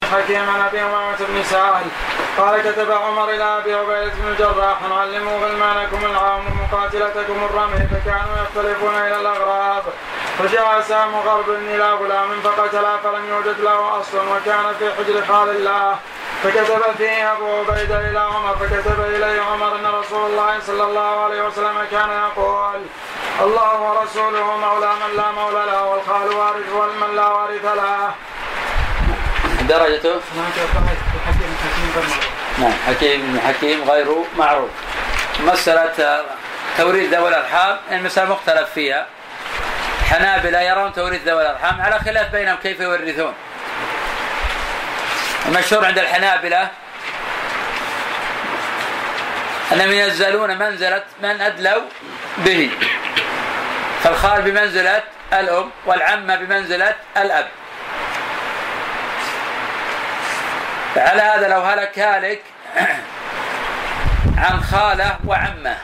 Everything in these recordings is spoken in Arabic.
حكيم عن ابي امامه بن سهل قال كتب عمر الى ابي عبيده بن الجراح علموا غلمانكم العام ومقاتلتكم الرمي فكانوا يختلفون الى الاغراض فجاء سام غرب الى غلام فقتله فلم يوجد له اصل وكان في حجر خال الله فكتب فيه ابو عبيده الى عمر فكتب اليه عمر ان رسول الله صلى الله عليه وسلم كان يقول الله ورسوله مولى من لا مولى له والخال وارث والمن لا وارث له. درجته نعم حكيم غير معروف. مسألة توريث ذوي الأرحام المسألة مختلف فيها. حنابلة يرون توريث ذوي الأرحام على خلاف بينهم كيف يورثون. المشهور عند الحنابلة أنهم ينزلون منزلة من أدلوا به، فالخال بمنزلة الأم والعمة بمنزلة الأب. على هذا لو هلك هالك عن خالة وعمة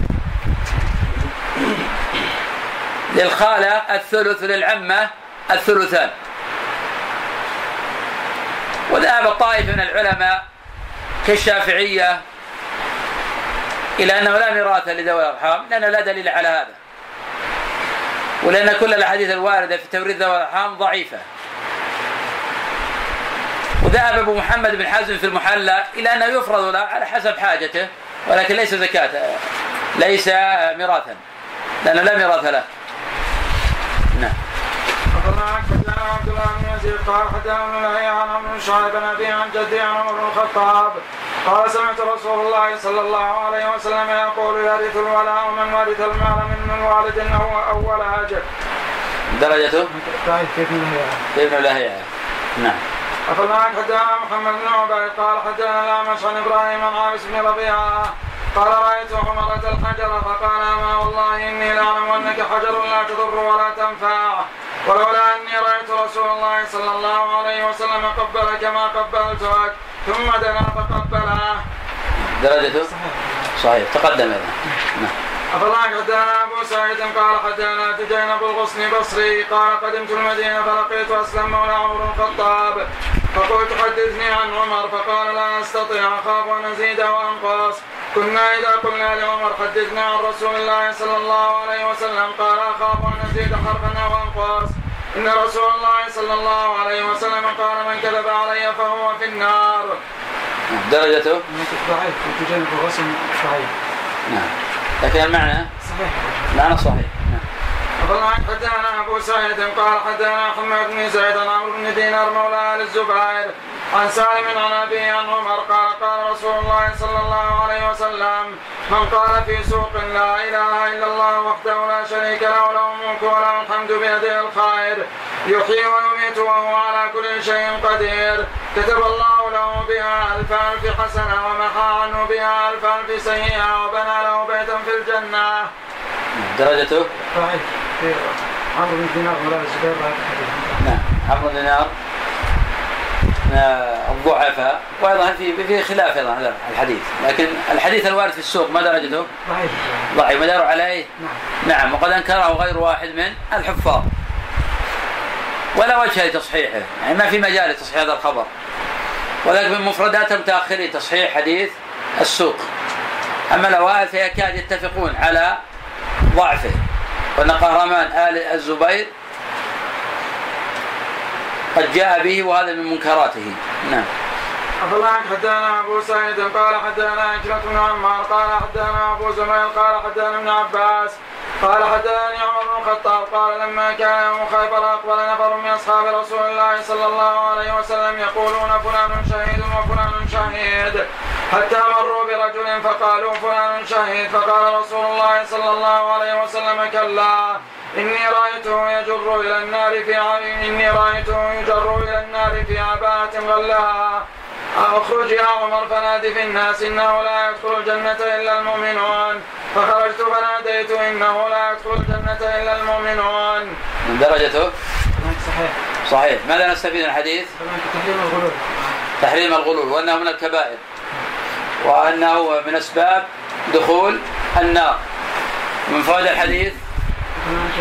للخالة الثلث للعمة الثلثان. وذهب الطائفة من العلماء كالشافعية إلى أنه لا ميراث لذوي الأرحام لأنه لا دليل على هذا، ولأن كل الأحاديث الواردة في توريث ذوي الأرحام ضعيفة. وذهب أبو محمد بن حزم في المحلى إلى أنه يفرض له على حسب حاجته ولكن ليس زكاة، ليس ميراثا لأنه لا ميراث له. نعم. حدثنا عبد الله بن يزيد قال حدثنا لهيعة عن عمرو بن شعيب عن أبيه عن جده عن عمر بن الخطاب قال سمعت رسول الله صلى الله عليه وسلم يقول يرث الولاء من ورث المال من والد أو أول أجل. درجته ابن لهيعة. نعم. أخبرنا حدثنا محمد بن عبيد قال حدثنا الأعمش عن إبراهيم عن عابس بن ربيعة قال رأيت حمرة الحجر فقال ما والله إني لأعلم أنك حجر لا تضر ولا تنفع ولولا أني رأيت رسول الله صلى الله عليه وسلم قبلك ما قبلتك ثم دنا فقبله. درجته صحيح تقدم هذا. أخبرنا حدثنا أبو سعيد قال حدثنا تجين أبو الغصن بصري قال قدمت المدينة فلقيت أسلم مولى عمر بن الخطاب فقلت حدثني عن عمر فقال لا أستطيع أخاف أن أزيد وأنقص. كنا إذا قلنا لعمر حدثنا عن رسول الله صلى الله عليه وسلم قال أخاف أن أزيد حرفا أو أنقص. إن رسول الله صلى الله عليه وسلم قال من كذب علي فهو في النار. درجته ضعيف تجين أبو الغصن صحيح. نعم لكن المعنى صحيح. معنى صحيح. أخبرنا حدثنا أبو سعيد قال حدثنا حماد بن زيد عن عمرو بن دينار مولى آل الزبير عن سالم عن أبيه عن عمر قال قال رسول الله صلى الله عليه وسلم من قال في سوق لا إله إلا الله وحده لا شريك له له الملك وله الحمد بيده الخير يحيي ويميت وهو على كل شيء قدير كتب الله له بها 1000 حسنة ومحى عنه بها 1000 سيئة وبنى له بيتا في الجنة. درجته صحيح. عمرو بن دينار مولى الزبير. نعم عمرو بن دينار الضعفاء وأيضا في خلاف أيضا هذا الحديث، لكن الحديث الوارد في السوق ما درجته؟ ضعيف مدار عليه. نعم وقد أنكره غير واحد من الحفاظ ولا وجه لتصحيحه، يعني ما في مجال لتصحيح هذا الخبر، ولكن من مفردات متأخرين تصحيح حديث السوق. أما الأوائل فيكاد يتفقون على ضعفه، وأن قهرمان آل الزبير قد جاء به وهذا من منكراته. نعم. أخبرنا حدثنا أبو سعيد قال حدثنا عكرمة بن عمار قال حدثنا أبو زميل قال حدثنا ابن عباس قال حدثني عمر بن الخطاب قال لما كان يوم خيبر أقبل نفر من أصحاب رسول الله صلى الله عليه وسلم يقولون فلان شهيد وفلان شهيد حتى مروا برجل فقالوا فلان شهيد فقال رسول الله صلى الله عليه وسلم كلا إني رأيته يجر إلى النار في عباءة غلها أخرج يا عمر فنادي في الناس إنه لا يدخل الجنة إلا المؤمنون فخرجت فناديت إنه لا يدخل الجنة إلا المؤمنون. درجته صحيح. ماذا نستفيد من الحديث؟ تحريم الغلول وأنه من الكبائر وأنه من أسباب دخول النار. من فوائد الحديث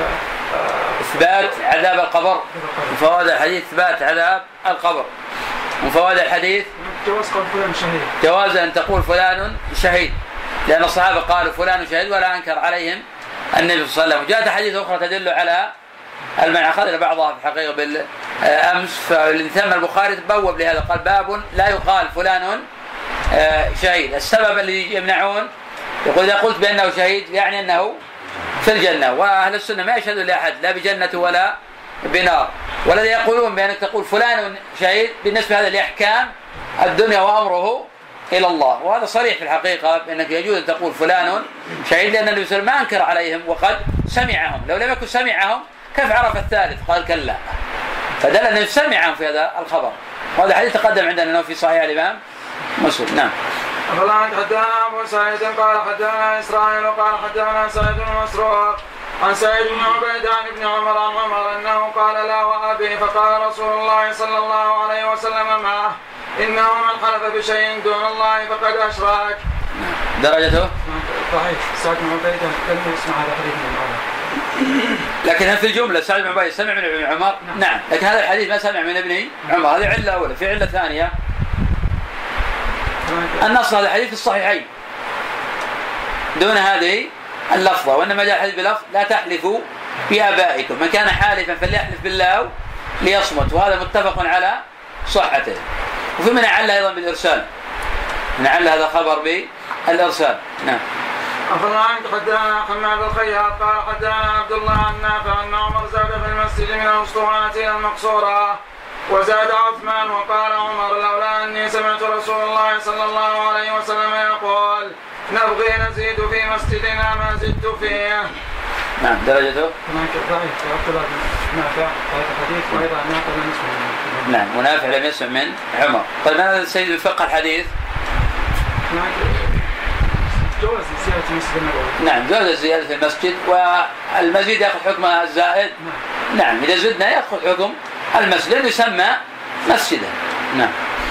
إثبات عذاب القبر. من فوائد الحديث إثبات عذاب القبر. من فوائد الحديث جواز قول فلان شهيد، جواز أن تقول فلان شهيد، لأن الصحابة قالوا فلان شهيد ولا أنكر عليهم النبي صلى الله عليه وسلم. جاءت حديث أخرى تدل على المعنى، أخذنا بعضها في الحقيقة بالأمس، فالثم البخاري تبوب لهذا، قال باب لا يقال فلان شهيد. السبب اللي يمنعون يقول إذا قلت بأنه شهيد يعني أنه في الجنة، وأهل السنة ما يشهدون لأحد لا بجنة ولا بنار. والذي يقولون بأنك تقول فلان شهيد بالنسبة هذا لأحكام الدنيا وأمره إلى الله، وهذا صريح في الحقيقة بأنك يجوز أن تقول فلان شهيد، لأن النبي صلى الله عليه وسلم ما أنكر عليهم وقد سمعهم. لو لم يكن سمعهم كيف عرف الثالث؟ قال كلا، فدل أنه سمعهم في هذا الخبر. وهذا حديث تقدم عندنا أنه في صحيح الإمام مسلم. نعم. أخبرنا حدثنا أبو سعيد قال حدثنا إسرائيل قال حدثنا سعيد بن مسروق عن سعيد بن عبيد عن ابن عمر عن عمر أنه قال لا وأبي، فقال رسول الله صلى الله عليه وسلم معه إنه من حلف بشيء دون الله فقد أشرك. درجته صحيح. سعيد بن عبيد لم يسمع هذا الحديث من عمر، لكن هل في الجملة سعيد بن عبيد سمع من ابن عمر؟ نعم، لكن هذا الحديث ما سمع من ابن عمر. هذه علة أولى. في علة ثانية، النص هذا الحديث في الصحيحين دون هذه اللفظة، وإنما جاء الحديث بلفظ لا تحلفوا بآبائكم، من كان حالفا فليحلف بالله ليصمت، وهذا متفق على صحته. وفي من عل أيضا بالإرسال، من عل هذا خبر بالإرسال. نعم. أخبرنا حدثنا حماد الخياط قال حدثنا عبد الله عن نافع أن عمر زاد في المسجد من الأسطوانة إلى المقصورة، وزاد عثمان وقال عمر لولا أني سمعت رسول الله صلى الله عليه وسلم يقول نبغي نزيد في مسجدنا ما زدت فيه. نعم. درجته هناك ضعيف عبد الله بن نافع هذا الحديث، وأيضا نافع لم يسمع. نعم، ونافع لم يسمع من عمر. طيب هذا السيد الفقه الحديث جواز زيادة المسجد النبوي. نعم، جواز زيادة المسجد، والمزيد يأخذ حكم الزائد. نعم، إذا زدنا يأخذ حكم المسجد لأنه يسمى مسجدا. نعم.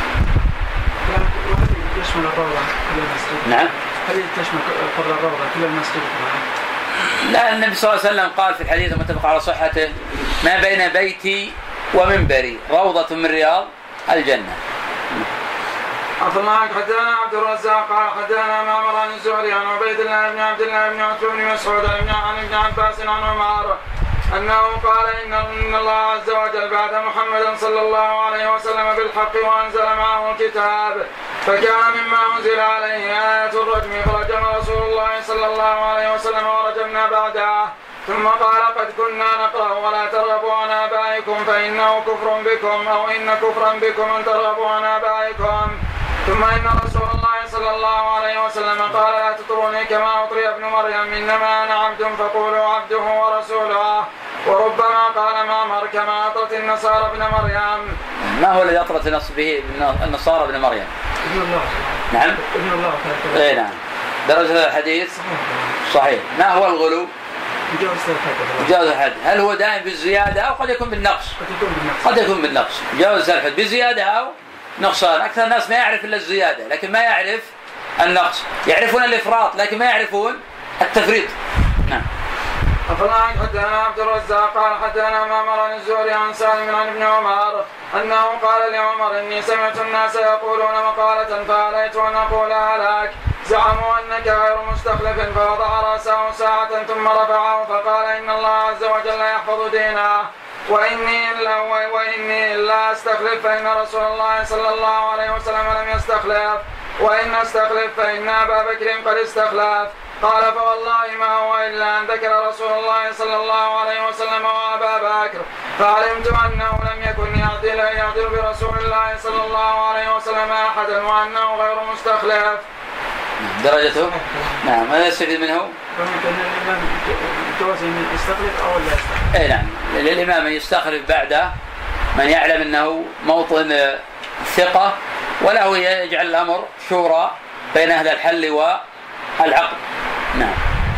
وهل يشمل الروضة كل المسجد؟ نعم. هل تشمل قبل الروضة كل المسجد؟ لا، النبي صلى الله عليه وسلم قال في الحديث المتفق على صحته ما بين بيتي ومنبري روضة من رياض الجنة. أخبرنا حدثنا عبد الرزاق قال حدثنا معمر عن الزهري عن عبيد الله بن عبد الله بن عتبة بن مسعود عن ابن عباس عن عمر أنه قال إن الله عز وجل بعث محمدا صلى الله عليه وسلم بالحق وأنزل معه الكتاب، فكان مما أنزل عليه آية الرجم، فرجم رسول الله صلى الله عليه وسلم ورجمنا بعده، ثم قال قد كنا نقرأ ولا ترغبوا عن آبائكم فإنه كفر بكم، أو إن كفرا بكم أن ترغبوا عن آبائكم. ثم إن رسول الله صلى الله عليه وسلم قال لا تطروني كما أطري ابن مريم، إنما أنا عبد فقولوا عبده ورسوله. وربما قال معمر كما أطرت النصارى ابن مريم. ما هو الذي أطرت به النصارى ابن مريم؟ ابن الله. نعم. ابن الله. إيه نعم. درجة هذا الحديث صحيح. ما هو الغلو؟ جواز الحد. هل هو دائم بالزيادة أو قد يكون بالنقص؟ قد يكون بالنقص. جواز الحد بزيادة أو نقصان. أكثر الناس ما يعرف إلا الزيادة لكن ما يعرف النقص، يعرفون الإفراط لكن ما يعرفون التفريط. نعم. أخبرنا حدثنا عبد الرزاق قال حدثنا معمر عن الزهري عن سالم عن ابن عمر أنه قال لعمر إني سمعت الناس يقولون مقالة فعليت أن أقولها لك، زعموا أنك غير مستخلف، فوضع رأسه ساعة ثم رفعه فقال إن الله عز وجل يحفظ دينه، وإني لا أستخلف فإن رسول الله صلى الله عليه وسلم لم يستخلف، وإن أستخلف فإن أبا بكر قد استخلف. قال فوالله ما هو إلا أن ذكر رسول الله صلى الله عليه وسلم وأبا بكر، فعلمت أنه لم يكن يعدل برسول الله صلى الله عليه وسلم أحدا وأنه غير مستخلف. درجته؟ نعم. ماذا يستفيد منه؟ الإمام جواز أن يستخلف أو لا يستخلف. أي نعم، للإمام يستخلف بعد من يعلم أنه موطن ثقة، وله يجعل الأمر شورى بين أهل الحل والعقد. نعم.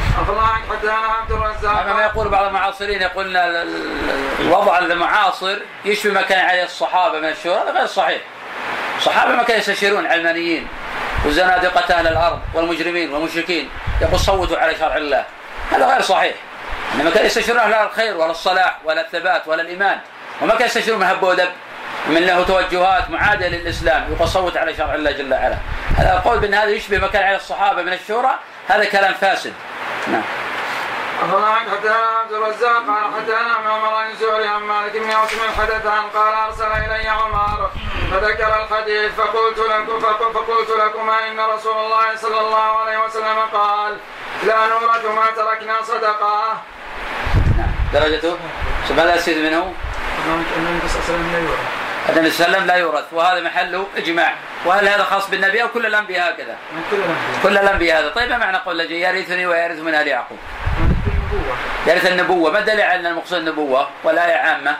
أما يقول بعض المعاصرين يقولون الوضع المعاصر يشبه ما كان عليه الصحابة من الشورى، هذا غير صحيح. الصحابة ما كانوا يستشيرون علمانيين وزنادقة أهل الأرض والمجرمين والمشركين يقول صوتوا على شرع الله، هذا غير صحيح. إنما كانوا يستشيرون أهل الخير ولا الصلاح ولا الثبات ولا الإيمان، وما كانوا يستشيرون من هب ودب من له توجهات معادية للإسلام يقول صوت على شرع الله جل وعلا. هذا القول بأن هذا يشبه ما كان على الصحابة من الشورى هذا كلام فاسد. نعم. حدثنا عبد الرزاق قال حدثنا عمر عن الزهري عن مالك بن عاصم حدث قال ارسل الي عمر فذكر الحديث فقلت لكما ان رسول الله صلى الله عليه وسلم قال لا نورث ما تركنا صدقه. نعم. درجته ماذا يستفيد منه؟ النبي صلى الله عليه وسلم لا يورث. النبي صلى الله عليه وسلم لا يورث وهذا محله اجماع. وهل هذا خاص بالنبي او كل الانبياء هكذا؟ كل الانبياء هذا. طيب ما معنى قول يرثني ويرث من ال يعقوب؟ يرث النبوة. ما دليل على المقصود النبوة والآية عامة؟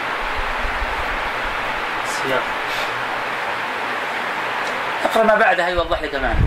السياق. اقرأ ما بعدها يوضح لك معنى.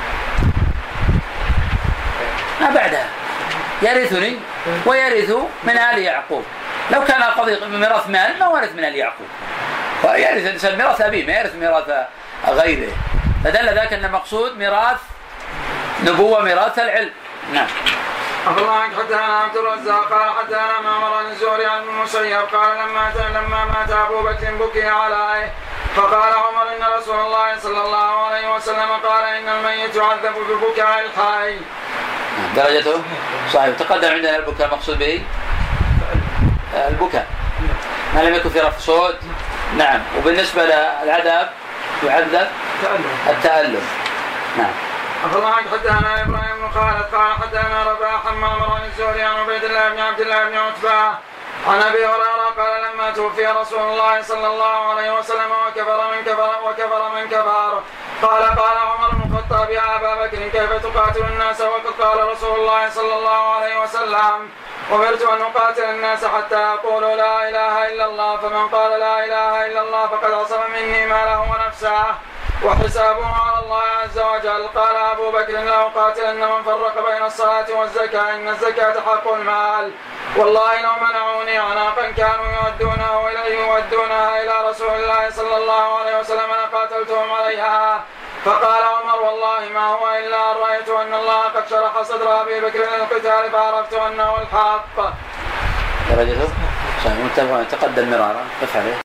ما بعدها يرثني ويرث من آل يعقوب. لو كان قضية ميراث مال ما ورث من آل يعقوب. ويرث الإنسان ميراث أبيه ما يرث ميراث غيره. فدل ذاك أن المقصود ميراث نبوة ميراث العلم. نعم. أخبرنا حدثنا عبد الرزاق قال حدثنا معمر عن الزهري عن المسيب قال لما مات أبو بكر بكي عليه فقال عمر إن رسول الله صلى الله عليه وسلم قال إن الميت يعذب ببكاء الحي. درجته صحيح. تقدم عندنا البكاء مقصود به البكاء ما لم يكن في رفع صوت. نعم. وبالنسبة للعذاب يعذب التألم. نعم. أخبرنا حدثنا إبراهيم بن خالد قال حدثنا رباح عن معمر عن الزهري عن عبيد الله بن عبد الله بن عتبة عن أبي هريرة قال لما توفي رسول الله صلى الله عليه وسلم وكفر من كفر قال عمر بن الخطاب يا أبا بكر كيف تقاتل الناس وقد قال رسول الله صلى الله عليه وسلم أمرت أن أقاتل الناس حتى يقولوا لا إله إلا الله فمن قال لا إله إلا الله فقد عصم مني ماله ونفسه وحسابه على الله عز وجل. قال أبو بكر لا أقاتلن من فرق بين الصلاة والزكاة إن الزكاة حق المال والله لو منعوني عناقا كانوا يودونها إلى رسول الله صلى الله عليه وسلم لقاتلتهم عليها. فقال عمر والله ما هو إلا أن رأيت أن الله قد شرح صدر أبي بكر للقتال فعرفت أنه الحق. درجته صحيح. تقدم مرارا.